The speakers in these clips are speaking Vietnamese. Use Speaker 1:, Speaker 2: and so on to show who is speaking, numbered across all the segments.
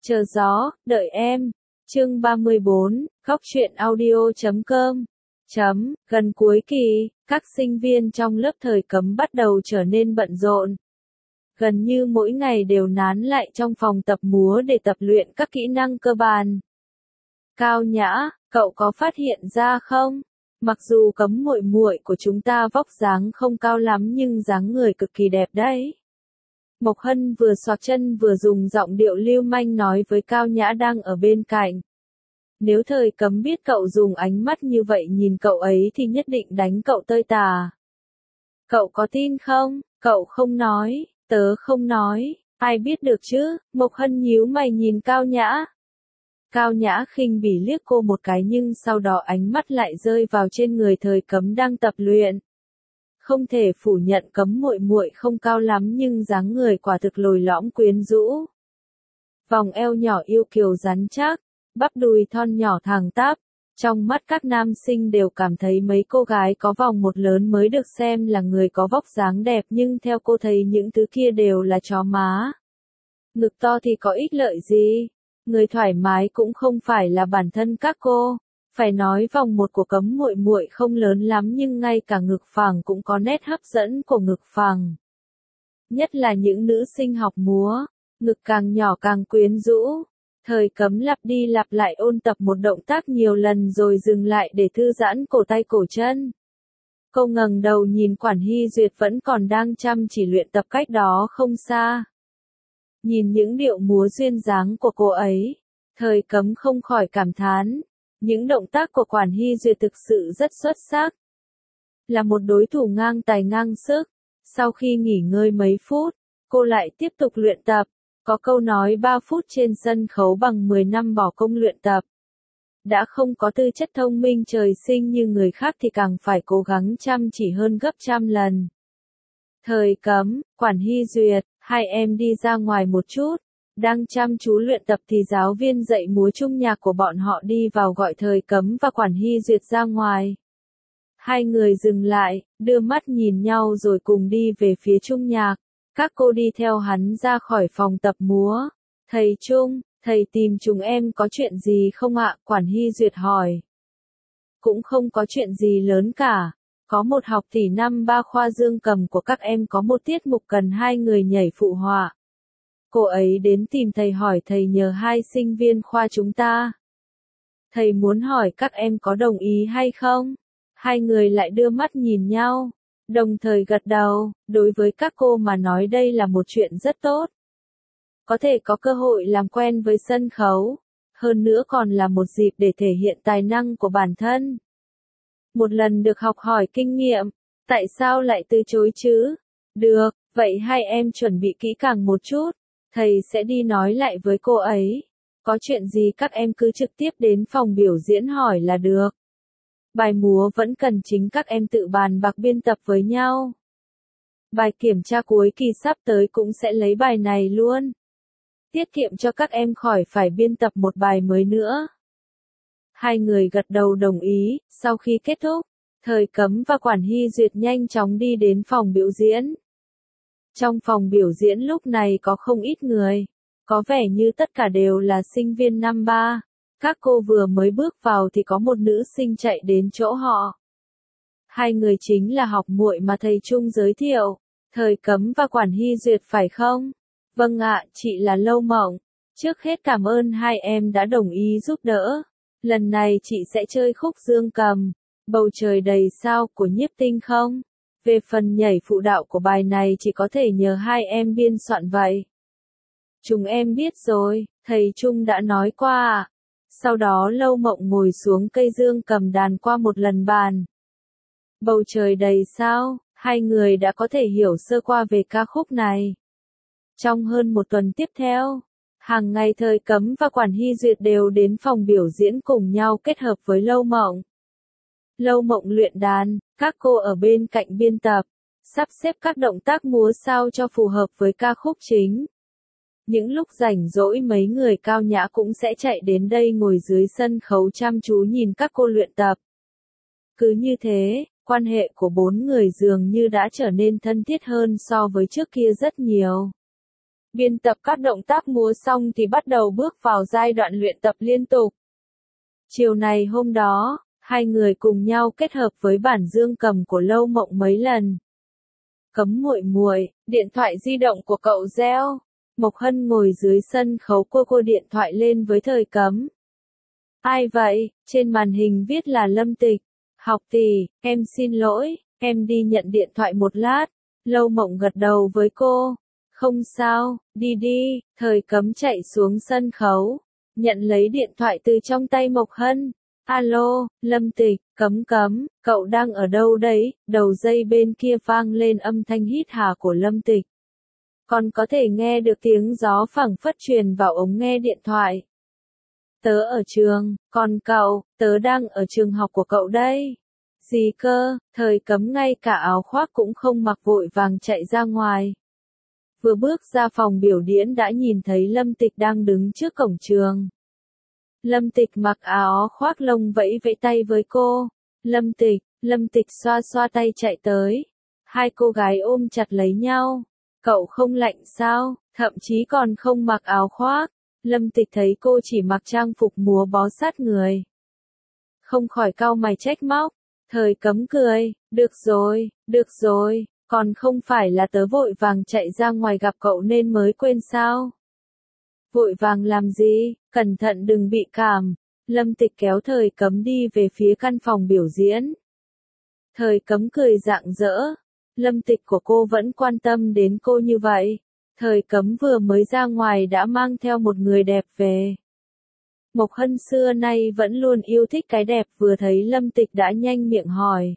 Speaker 1: Chờ gió, đợi em. Chương 34, góc truyện audio.com. Gần cuối kỳ, các sinh viên trong lớp thời cấm bắt đầu trở nên bận rộn. Gần như mỗi ngày đều nán lại trong phòng tập múa để tập luyện các kỹ năng cơ bản. Cao Nhã, cậu có phát hiện ra không? Mặc dù cấm muội muội của chúng ta vóc dáng không cao lắm nhưng dáng người cực kỳ đẹp đấy. Mộc Hân vừa xoạc chân vừa dùng giọng điệu lưu manh nói với Cao Nhã đang ở bên cạnh. Nếu thời cấm biết cậu dùng ánh mắt như vậy nhìn cậu ấy thì nhất định đánh cậu tơi tả. Cậu có tin không? Cậu không nói, tớ không nói, ai biết được chứ? Mộc Hân nhíu mày nhìn Cao Nhã. Cao Nhã khinh bỉ liếc cô một cái nhưng sau đó ánh mắt lại rơi vào trên người thời cấm đang tập luyện. Không thể phủ nhận cấm muội muội không cao lắm nhưng dáng người quả thực lồi lõm quyến rũ. Vòng eo nhỏ yêu kiều rắn chắc, bắp đùi thon nhỏ thẳng tắp. Trong mắt các nam sinh đều cảm thấy mấy cô gái có vòng một lớn mới được xem là người có vóc dáng đẹp nhưng theo cô thấy những thứ kia đều là chó má. Ngực to thì có ích lợi gì? Người thoải mái cũng không phải là bản thân các cô. Phải nói vòng một của cấm muội muội không lớn lắm nhưng ngay cả ngực phẳng cũng có nét hấp dẫn của ngực phẳng. Nhất là những nữ sinh học múa, ngực càng nhỏ càng quyến rũ. Thời cấm lặp đi lặp lại ôn tập một động tác nhiều lần rồi dừng lại để thư giãn cổ tay cổ chân. Cô ngẩng đầu nhìn Quản Hy Duyệt vẫn còn đang chăm chỉ luyện tập cách đó không xa. Nhìn những điệu múa duyên dáng của cô ấy, thời cấm không khỏi cảm thán. Những động tác của Quản Hy Duyệt thực sự rất xuất sắc. Là một đối thủ ngang tài ngang sức. Sau khi nghỉ ngơi mấy phút, cô lại tiếp tục luyện tập. Có câu nói 3 phút trên sân khấu bằng 10 năm bỏ công luyện tập. Đã không có tư chất thông minh trời sinh như người khác thì càng phải cố gắng chăm chỉ hơn gấp trăm lần. Thời cấm, Quản Hy Duyệt, hai em đi ra ngoài một chút. Đang chăm chú luyện tập thì giáo viên dạy múa trung nhạc của bọn họ đi vào gọi thời cấm và Quản Hy Duyệt ra ngoài. Hai người dừng lại, đưa mắt nhìn nhau rồi cùng đi về phía trung nhạc. Các cô đi theo hắn ra khỏi phòng tập múa. Thầy Trung, thầy tìm chúng em có chuyện gì không ạ? Quản Hy Duyệt hỏi. Cũng không có chuyện gì lớn cả. Có một học tỷ năm 3 khoa dương cầm của các em có một tiết mục cần hai người nhảy phụ họa. Cô ấy đến tìm thầy hỏi thầy nhờ hai sinh viên khoa chúng ta. Thầy muốn hỏi các em có đồng ý hay không? Hai người lại đưa mắt nhìn nhau, đồng thời gật đầu. Đối với các cô mà nói đây là một chuyện rất tốt. Có thể có cơ hội làm quen với sân khấu, hơn nữa còn là một dịp để thể hiện tài năng của bản thân. Một lần được học hỏi kinh nghiệm, tại sao lại từ chối chứ? Được, vậy hai em chuẩn bị kỹ càng một chút. Thầy sẽ đi nói lại với cô ấy. Có chuyện gì các em cứ trực tiếp đến phòng biểu diễn hỏi là được. Bài múa vẫn cần chính các em tự bàn bạc biên tập với nhau. Bài kiểm tra cuối kỳ sắp tới cũng sẽ lấy bài này luôn. Tiết kiệm cho các em khỏi phải biên tập một bài mới nữa. Hai người gật đầu đồng ý. Sau khi kết thúc, thời cấm và Quản Hy Duyệt nhanh chóng đi đến phòng biểu diễn. Trong phòng biểu diễn lúc này có không ít người. Có vẻ như tất cả đều là sinh viên năm 3. Các cô vừa mới bước vào thì có một nữ sinh chạy đến chỗ họ. Hai người chính là học muội mà thầy Trung giới thiệu. Thời cấm và Quản Hy Duyệt phải không? Vâng ạ, chị là Lâu Mộng. Trước hết cảm ơn hai em đã đồng ý giúp đỡ. Lần này chị sẽ chơi khúc dương cầm, Bầu Trời Đầy Sao của Nhiếp Tinh không? Về phần nhảy phụ đạo của bài này chỉ có thể nhờ hai em biên soạn vậy. Chúng em biết rồi, thầy Trung đã nói qua ạ. Sau đó Lâu Mộng ngồi xuống cây dương cầm đàn qua một lần bàn. Bầu Trời Đầy Sao, hai người đã có thể hiểu sơ qua về ca khúc này. Trong hơn một tuần tiếp theo, hàng ngày thời cấm và Quản Hy Duyệt đều đến phòng biểu diễn cùng nhau kết hợp với Lâu Mộng. Lâu Mộng luyện đàn, các cô ở bên cạnh biên tập, sắp xếp các động tác múa sao cho phù hợp với ca khúc chính. Những lúc rảnh rỗi mấy người Cao Nhã cũng sẽ chạy đến đây ngồi dưới sân khấu chăm chú nhìn các cô luyện tập. Cứ như thế, quan hệ của bốn người dường như đã trở nên thân thiết hơn so với trước kia rất nhiều. Biên tập các động tác múa xong thì bắt đầu bước vào giai đoạn luyện tập liên tục. Chiều này hôm đó, hai người cùng nhau kết hợp với bản dương cầm của Lâu Mộng mấy lần. Cấm muội muội, điện thoại di động của cậu reo. Mộc Hân ngồi dưới sân khấu cô điện thoại lên với Thời Cấm. Ai vậy? Trên màn hình viết là Lâm Tịch. Học tỷ, em xin lỗi, em đi nhận điện thoại một lát. Lâu Mộng gật đầu với cô. Không sao, đi đi. Thời Cấm chạy xuống sân khấu, nhận lấy điện thoại từ trong tay Mộc Hân. Alo, Lâm Tịch, Cấm, cậu đang ở đâu đấy? Đầu dây bên kia vang lên âm thanh hít hà của Lâm Tịch. Còn có thể nghe được tiếng gió phảng phất truyền vào ống nghe điện thoại. Tớ ở trường, còn cậu, tớ đang ở trường học của cậu đây. Gì cơ? Thời Cấm ngay cả áo khoác cũng không mặc, vội vàng chạy ra ngoài. Vừa bước ra phòng biểu diễn đã nhìn thấy Lâm Tịch đang đứng trước cổng trường. Lâm Tịch mặc áo khoác lông vẫy vẫy tay với cô. Lâm Tịch xoa xoa tay chạy tới. Hai cô gái ôm chặt lấy nhau. Cậu không lạnh sao? Thậm chí còn không mặc áo khoác. Lâm Tịch thấy cô chỉ mặc trang phục múa bó sát người, không khỏi cau mày trách móc. Thời Cấm cười, được rồi, còn không phải là tớ vội vàng chạy ra ngoài gặp cậu nên mới quên sao? Vội vàng làm gì, cẩn thận đừng bị cảm. Lâm Tịch kéo Thời Cấm đi về phía căn phòng biểu diễn. Thời Cấm cười rạng rỡ. Lâm Tịch của cô vẫn quan tâm đến cô như vậy. Thời Cấm vừa mới ra ngoài đã mang theo một người đẹp về. Mộc Hân xưa nay vẫn luôn yêu thích cái đẹp, vừa thấy Lâm Tịch đã nhanh miệng hỏi.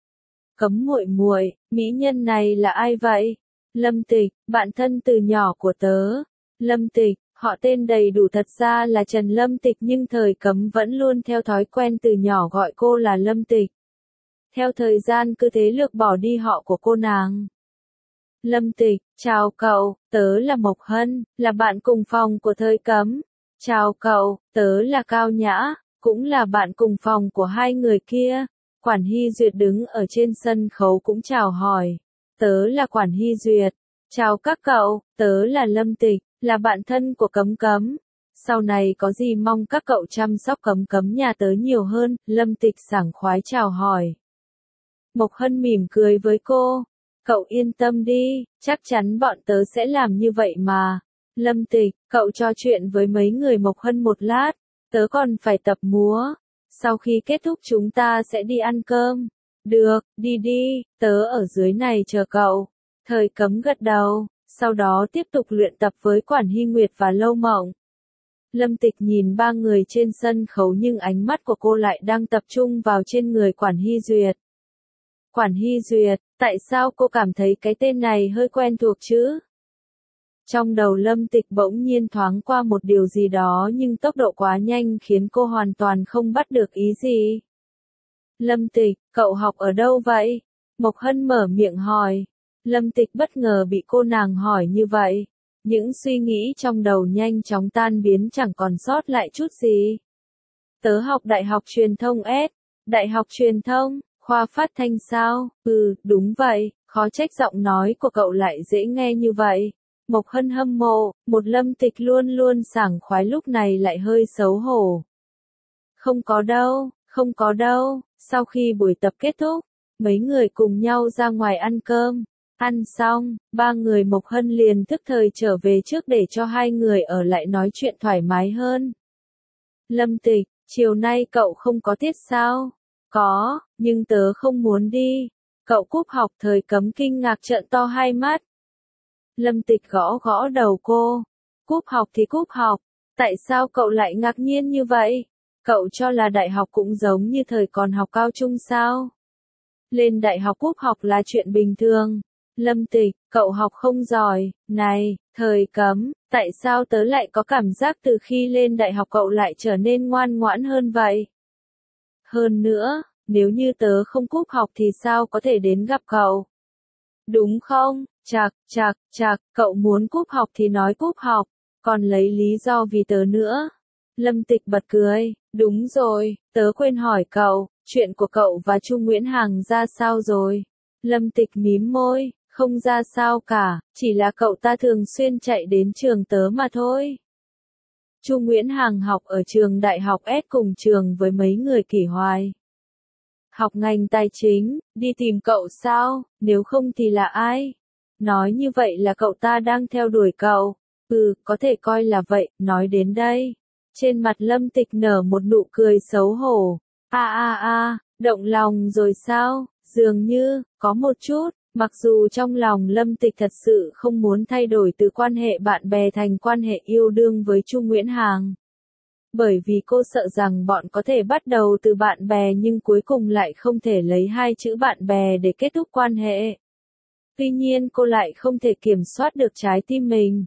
Speaker 1: Cấm muội muội, mỹ nhân này là ai vậy? Lâm Tịch, bạn thân từ nhỏ của tớ. Lâm Tịch, họ tên đầy đủ thật ra là Trần Lâm Tịch, nhưng Thời Cấm vẫn luôn theo thói quen từ nhỏ gọi cô là Lâm Tịch. Theo thời gian cứ thế lược bỏ đi họ của cô nàng. Lâm Tịch, chào cậu, tớ là Mộc Hân, là bạn cùng phòng của Thời Cấm. Chào cậu, tớ là Cao Nhã, cũng là bạn cùng phòng của hai người kia. Quản Hy Duyệt đứng ở trên sân khấu cũng chào hỏi. Tớ là Quản Hy Duyệt. Chào các cậu, tớ là Lâm Tịch, là bạn thân của Cấm. Sau này có gì mong các cậu chăm sóc Cấm nhà tớ nhiều hơn. Lâm Tịch sảng khoái chào hỏi. Mộc Hân mỉm cười với cô. Cậu yên tâm đi, chắc chắn bọn tớ sẽ làm như vậy mà. Lâm Tịch, cậu trò chuyện với mấy người Mộc Hân một lát, tớ còn phải tập múa. Sau khi kết thúc chúng ta sẽ đi ăn cơm. Được, đi, tớ ở dưới này chờ cậu. Thời Cấm gật đầu, sau đó tiếp tục luyện tập với Quản Hy Nguyệt và Lâu Mộng. Lâm Tịch nhìn ba người trên sân khấu nhưng ánh mắt của cô lại đang tập trung vào trên người Quản Hy Duyệt. Quản Hy Duyệt, tại sao cô cảm thấy cái tên này hơi quen thuộc chứ? Trong đầu Lâm Tịch bỗng nhiên thoáng qua một điều gì đó nhưng tốc độ quá nhanh khiến cô hoàn toàn không bắt được ý gì. Lâm Tịch, cậu học ở đâu vậy? Mộc Hân mở miệng hỏi. Lâm Tịch bất ngờ bị cô nàng hỏi như vậy. Những suy nghĩ trong đầu nhanh chóng tan biến, chẳng còn sót lại chút gì. Tớ học Đại học Truyền thông S. Đại học Truyền thông, khoa phát thanh sao? Đúng vậy, khó trách giọng nói của cậu lại dễ nghe như vậy. Mộc Hân hâm mộ, một Lâm Tịch luôn luôn sảng khoái lúc này lại hơi xấu hổ. Không có đâu, sau khi buổi tập kết thúc, mấy người cùng nhau ra ngoài ăn cơm. Ăn xong, ba người Mộc Hân liền thức thời trở về trước để cho hai người ở lại nói chuyện thoải mái hơn. Lâm Tịch, chiều nay cậu không có tiết sao? Có, nhưng tớ không muốn đi. Cậu cúp học. Thời Cấm kinh ngạc trợn to hai mắt. Lâm Tịch gõ đầu cô. Cúp học thì cúp học. Tại sao cậu lại ngạc nhiên như vậy? Cậu cho là đại học cũng giống như thời còn học cao trung sao? Lên đại học cúp học là chuyện bình thường. Lâm Tịch, cậu học không giỏi. Này, Thời Cấm, tại sao tớ lại có cảm giác từ khi lên đại học cậu lại trở nên ngoan ngoãn hơn vậy? Hơn nữa, nếu như tớ không cúp học thì sao có thể đến gặp cậu? Đúng không? Chạc, cậu muốn cúp học thì nói cúp học, còn lấy lý do vì tớ nữa. Lâm Tịch bật cười, đúng rồi, tớ quên hỏi cậu, chuyện của cậu và Chu Nguyễn Hằng ra sao rồi? Lâm Tịch mím môi, Không ra sao cả, chỉ là cậu ta thường xuyên chạy đến trường tớ mà thôi. Chu Nguyễn Hằng học ở trường Đại học S cùng trường với mấy người Kỷ Hoài. Học ngành tài chính, đi tìm cậu sao, nếu không thì là ai? Nói như vậy là cậu ta đang theo đuổi cậu. Có thể coi là vậy, nói đến đây. Trên mặt Lâm Tịch nở một nụ cười xấu hổ. Động lòng rồi sao? Dường như, có một chút, mặc dù trong lòng Lâm Tịch thật sự không muốn thay đổi từ quan hệ bạn bè thành quan hệ yêu đương với Chu Nguyễn Hằng. Bởi vì cô sợ rằng bọn có thể bắt đầu từ bạn bè nhưng cuối cùng lại không thể lấy hai chữ bạn bè để kết thúc quan hệ. Tuy nhiên cô lại không thể kiểm soát được trái tim mình.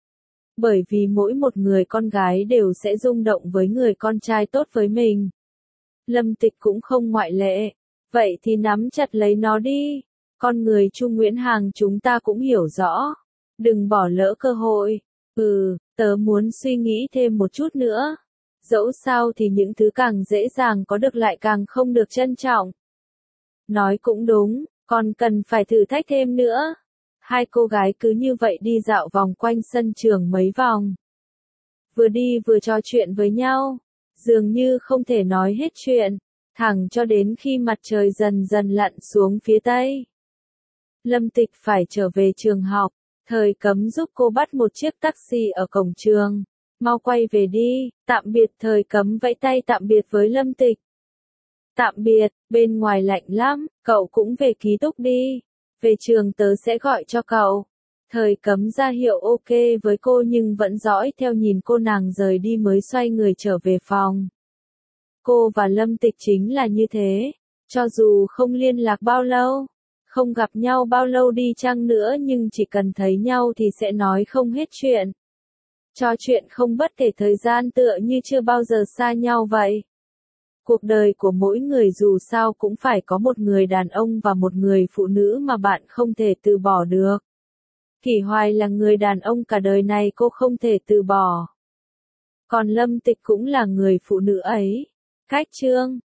Speaker 1: Bởi vì mỗi một người con gái đều sẽ rung động với người con trai tốt với mình. Lâm Tịch cũng không ngoại lệ. Vậy thì nắm chặt lấy nó đi. Con người Chu Nguyễn Hằng chúng ta cũng hiểu rõ. Đừng bỏ lỡ cơ hội. Tớ muốn suy nghĩ thêm một chút nữa. Dẫu sao thì những thứ càng dễ dàng có được lại càng không được trân trọng. Nói cũng đúng, còn cần phải thử thách thêm nữa. Hai cô gái cứ như vậy đi dạo vòng quanh sân trường mấy vòng. Vừa đi vừa trò chuyện với nhau. Dường như không thể nói hết chuyện. Thẳng cho đến khi mặt trời dần dần lặn xuống phía tây. Lâm Tịch phải trở về trường học. Thời Cấm giúp cô bắt một chiếc taxi ở cổng trường. Mau quay về đi, tạm biệt. Thời Cấm vẫy tay tạm biệt với Lâm Tịch. Tạm biệt, bên ngoài lạnh lắm, cậu cũng về ký túc đi. Về trường tớ sẽ gọi cho cậu. Thời Cấm ra hiệu ok với cô nhưng vẫn dõi theo nhìn cô nàng rời đi mới xoay người trở về phòng. Cô và Lâm Tịch chính là như thế. Cho dù không liên lạc bao lâu, không gặp nhau bao lâu đi chăng nữa nhưng chỉ cần thấy nhau thì sẽ nói không hết chuyện. Trò chuyện không bất kể thời gian tựa như chưa bao giờ xa nhau vậy. Cuộc đời của mỗi người dù sao cũng phải có một người đàn ông và một người phụ nữ mà bạn không thể từ bỏ được. Kỷ Hoài là người đàn ông cả đời này cô không thể từ bỏ. Còn Lâm Tịch cũng là người phụ nữ ấy. Cách chương